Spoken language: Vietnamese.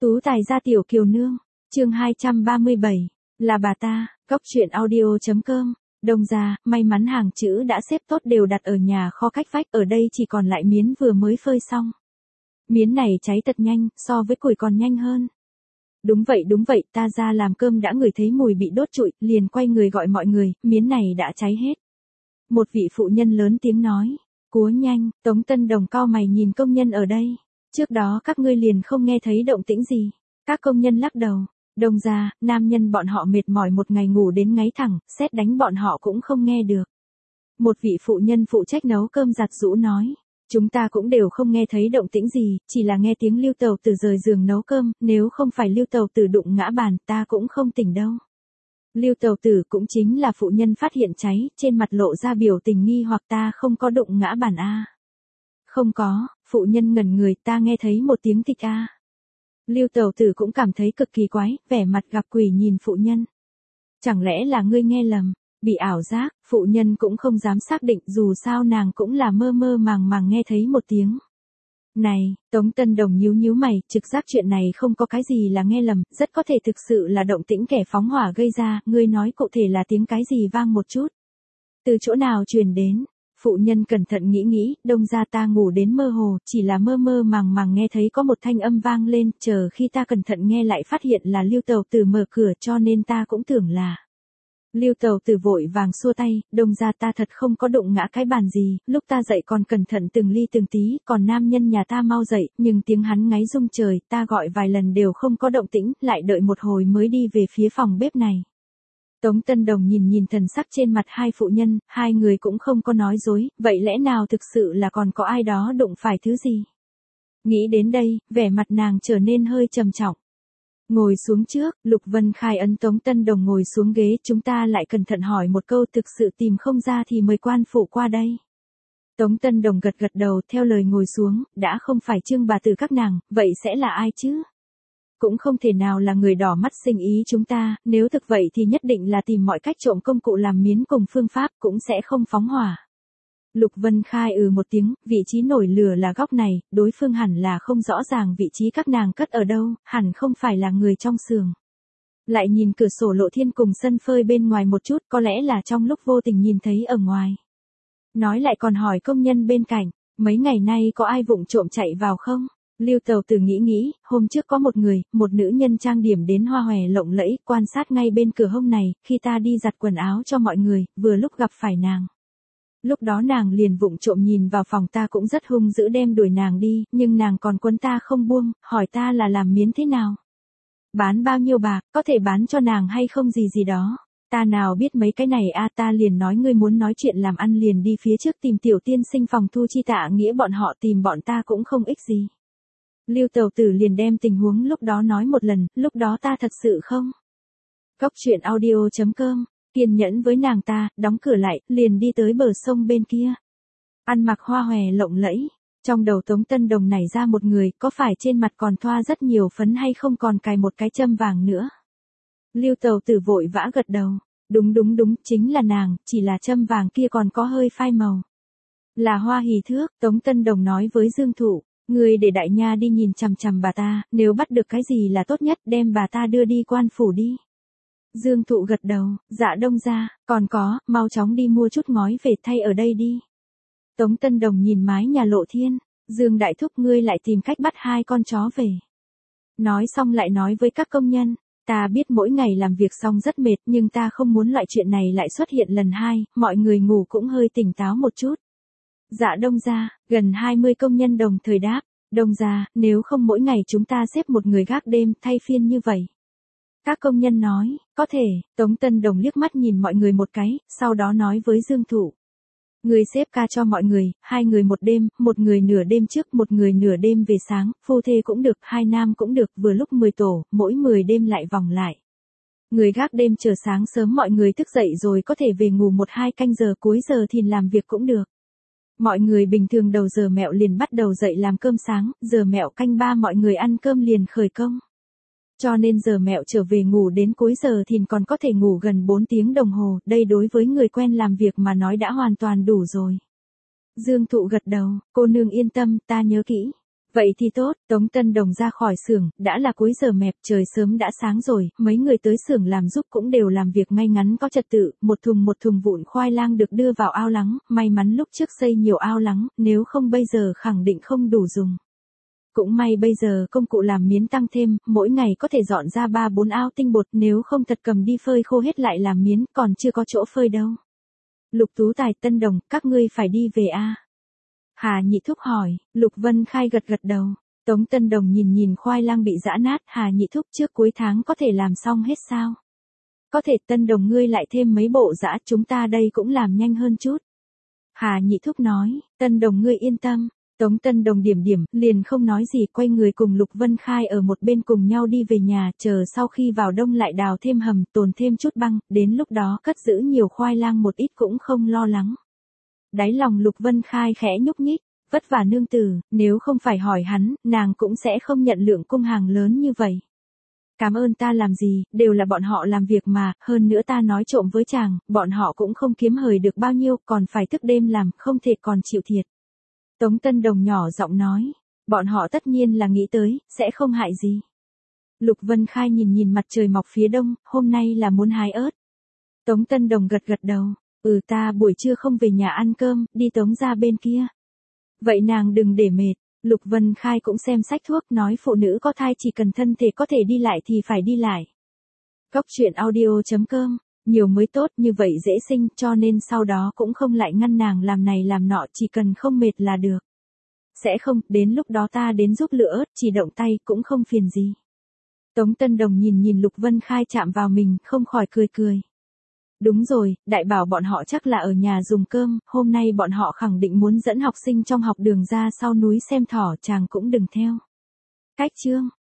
Tú tài gia tiểu kiều nương, chương 237, là bà ta, Cóc truyện audio.com. Đông gia, may mắn hàng chữ đã xếp tốt đều đặt ở nhà kho cách vách, ở đây chỉ còn lại miến vừa mới phơi xong. Miến này cháy thật nhanh, so với củi còn nhanh hơn. Đúng vậy, ta ra làm cơm đã ngửi thấy mùi bị đốt trụi, liền quay người gọi mọi người, miến này đã cháy hết. Một vị phụ nhân lớn tiếng nói, cúa nhanh, Tống Tân Đồng cau mày nhìn công nhân ở đây. Trước đó các ngươi liền không nghe thấy động tĩnh gì. Các công nhân lắc đầu. Đông gia, nam nhân bọn họ mệt mỏi một ngày ngủ đến ngáy thẳng, sét đánh bọn họ cũng không nghe được. Một vị phụ nhân phụ trách nấu cơm giặt giũ nói. Chúng ta cũng đều không nghe thấy động tĩnh gì, chỉ là nghe tiếng Lưu Tàu Tử rời giường nấu cơm, nếu không phải Lưu Tàu Tử đụng ngã bàn, ta cũng không tỉnh đâu. Lưu Tàu Tử cũng chính là phụ nhân phát hiện cháy, trên mặt lộ ra biểu tình nghi hoặc ta không có đụng ngã bàn a. Không có, phụ nhân ngẩn người, ta nghe thấy một tiếng tịch a. Lưu Tàu Tử cũng cảm thấy cực kỳ quái, vẻ mặt gặp quỷ nhìn phụ nhân. Chẳng lẽ là ngươi nghe lầm, bị ảo giác, phụ nhân cũng không dám xác định, dù sao nàng cũng là mơ mơ màng màng nghe thấy một tiếng. Này, Tống Tân Đồng nhíu mày, trực giác chuyện này không có cái gì là nghe lầm, rất có thể thực sự là động tĩnh kẻ phóng hỏa gây ra, ngươi nói cụ thể là tiếng cái gì vang một chút. Từ chỗ nào truyền đến? Phụ nhân cẩn thận nghĩ, đông gia ta ngủ đến mơ hồ, chỉ là mơ mơ màng màng nghe thấy có một thanh âm vang lên, chờ khi ta cẩn thận nghe lại phát hiện là Lưu Tàu Tử mở cửa cho nên ta cũng tưởng là. Lưu Tàu Tử vội vàng xua tay, đông gia ta thật không có đụng ngã cái bàn gì, lúc ta dậy còn cẩn thận từng ly từng tí, còn nam nhân nhà ta mau dậy, nhưng tiếng hắn ngáy rung trời, ta gọi vài lần đều không có động tĩnh, lại đợi một hồi mới đi về phía phòng bếp này. Tống Tân Đồng nhìn thần sắc trên mặt hai phụ nhân, hai người cũng không có nói dối, vậy lẽ nào thực sự là còn có ai đó đụng phải thứ gì? Nghĩ đến đây, vẻ mặt nàng trở nên hơi trầm trọng. Ngồi xuống trước, Lục Vân Khai ấn Tống Tân Đồng ngồi xuống ghế, chúng ta lại cẩn thận hỏi một câu, thực sự tìm không ra thì mời quan phụ qua đây. Tống Tân Đồng gật đầu theo lời ngồi xuống, đã không phải Trương bà tử các nàng, vậy sẽ là ai chứ? Cũng không thể nào là người đỏ mắt sinh ý chúng ta, nếu thực vậy thì nhất định là tìm mọi cách trộm công cụ làm miến cùng phương pháp, cũng sẽ không phóng hỏa. Lục Vân Khai một tiếng, vị trí nổi lửa là góc này, đối phương hẳn là không rõ ràng vị trí các nàng cất ở đâu, hẳn không phải là người trong xưởng. Lại nhìn cửa sổ lộ thiên cùng sân phơi bên ngoài một chút, có lẽ là trong lúc vô tình nhìn thấy ở ngoài. Nói lại còn hỏi công nhân bên cạnh, mấy ngày nay có ai vụng trộm chạy vào không? Lưu Tàu Tử nghĩ, hôm trước có một nữ nhân trang điểm đến hoa hòe lộng lẫy, quan sát ngay bên cửa hông này, khi ta đi giặt quần áo cho mọi người, vừa lúc gặp phải nàng. Lúc đó nàng liền vụng trộm nhìn vào phòng, ta cũng rất hung dữ đem đuổi nàng đi, nhưng nàng còn quấn ta không buông, hỏi ta là làm miến thế nào? Bán bao nhiêu bạc, có thể bán cho nàng hay không gì đó. Ta nào biết mấy cái này ta liền nói ngươi muốn nói chuyện làm ăn liền đi phía trước tìm tiểu tiên sinh phòng thu chi tạ nghĩa bọn họ tìm bọn ta cũng không ích gì. Lưu Tàu Tử liền đem tình huống lúc đó nói một lần, lúc đó ta thật sự không. Cóc truyện audio.com, kiên nhẫn với nàng ta, đóng cửa lại, liền đi tới bờ sông bên kia. Ăn mặc hoa hòe lộng lẫy, trong đầu Tống Tân Đồng nảy ra một người, có phải trên mặt còn thoa rất nhiều phấn hay không còn cài một cái châm vàng nữa. Lưu Tàu Tử vội vã gật đầu, đúng, chính là nàng, chỉ là châm vàng kia còn có hơi phai màu. Là Hoa Hỷ Thước, Tống Tân Đồng nói với Dương Thụ. Người để đại nha đi nhìn chằm bà ta, nếu bắt được cái gì là tốt nhất đem bà ta đưa đi quan phủ đi. Dương Thụ gật đầu, dạ đông gia, còn có, mau chóng đi mua chút ngói về thay ở đây đi. Tống Tân Đồng nhìn mái nhà lộ thiên, Dương đại thúc ngươi lại tìm cách bắt hai con chó về. Nói xong lại nói với các công nhân, ta biết mỗi ngày làm việc xong rất mệt nhưng ta không muốn loại chuyện này lại xuất hiện lần hai, mọi người ngủ cũng hơi tỉnh táo một chút. Dạ đông gia, gần 20 công nhân đồng thời đáp, đông gia, nếu không mỗi ngày chúng ta xếp một người gác đêm thay phiên như vậy. Các công nhân nói, có thể, Tống Tân Đồng liếc mắt nhìn mọi người một cái, sau đó nói với Dương Thụ. Người xếp ca cho mọi người, 2 người một đêm, một người nửa đêm trước, một người nửa đêm về sáng, phu thê cũng được, 2 nam cũng được, vừa lúc 10 tổ, mỗi 10 đêm lại vòng lại. Người gác đêm chờ sáng sớm mọi người thức dậy rồi có thể về ngủ 1-2 canh giờ cuối giờ thì làm việc cũng được. Mọi người bình thường đầu giờ mẹo liền bắt đầu dậy làm cơm sáng, giờ mẹo canh 3 mọi người ăn cơm liền khởi công. Cho nên giờ mẹo trở về ngủ đến cuối giờ thì còn có thể ngủ gần 4 tiếng đồng hồ, đây đối với người quen làm việc mà nói đã hoàn toàn đủ rồi. Dương Thụ gật đầu, cô nương yên tâm, ta nhớ kỹ. Vậy thì tốt, Tống Tân Đồng ra khỏi xưởng, đã là cuối giờ mẹp, trời sớm đã sáng rồi, mấy người tới xưởng làm giúp cũng đều làm việc ngay ngắn có trật tự, một thùng vụn khoai lang được đưa vào ao lắng, may mắn lúc trước xây nhiều ao lắng, nếu không bây giờ khẳng định không đủ dùng. Cũng may bây giờ công cụ làm miến tăng thêm, mỗi ngày có thể dọn ra 3-4 ao tinh bột, nếu không thật cầm đi phơi khô hết lại làm miến, còn chưa có chỗ phơi đâu. Lục Tú Tài, Tân Đồng, các ngươi phải đi về a? Hà Nhị Thúc hỏi. Lục Vân Khai gật gật đầu. Tống Tân Đồng nhìn khoai lang bị giã nát, Hà Nhị Thúc trước cuối tháng có thể làm xong hết sao? Có thể, Tân Đồng ngươi lại thêm mấy bộ giã, chúng ta đây cũng làm nhanh hơn chút. Hà Nhị Thúc nói. Tân Đồng ngươi yên tâm. Tống Tân Đồng điểm, liền không nói gì, quay người cùng Lục Vân Khai ở một bên cùng nhau đi về nhà, chờ sau khi vào đông lại đào thêm hầm, tồn thêm chút băng, đến lúc đó cất giữ nhiều khoai lang một ít cũng không lo lắng. Đáy lòng Lục Vân Khai khẽ nhúc nhích, vất vả nương tử, nếu không phải hỏi hắn, nàng cũng sẽ không nhận lượng cung hàng lớn như vậy. Cảm ơn ta làm gì, đều là bọn họ làm việc mà, hơn nữa ta nói trộm với chàng, bọn họ cũng không kiếm hời được bao nhiêu, còn phải thức đêm làm, không thể còn chịu thiệt. Tống Tân Đồng nhỏ giọng nói, bọn họ tất nhiên là nghĩ tới, sẽ không hại gì. Lục Vân Khai nhìn mặt trời mọc phía đông, hôm nay là muốn hái ớt. Tống Tân Đồng gật đầu, ta buổi trưa không về nhà ăn cơm, đi Tống ra bên kia. Vậy nàng đừng để mệt. Lục Vân Khai cũng xem sách thuốc, nói phụ nữ có thai chỉ cần thân thể có thể đi lại thì phải đi lại. Cốc truyện audio.com, nhiều mới tốt, như vậy dễ sinh, cho nên sau đó cũng không lại ngăn nàng làm này làm nọ, chỉ cần không mệt là được. Sẽ không, đến lúc đó ta đến giúp lựa ớt, chỉ động tay cũng không phiền gì. Tống Tân Đồng nhìn Lục Vân Khai chạm vào mình, không khỏi cười. Đúng rồi, đại bảo bọn họ chắc là ở nhà dùng cơm, hôm nay bọn họ khẳng định muốn dẫn học sinh trong học đường ra sau núi xem thỏ, chàng cũng đừng theo. Cách chương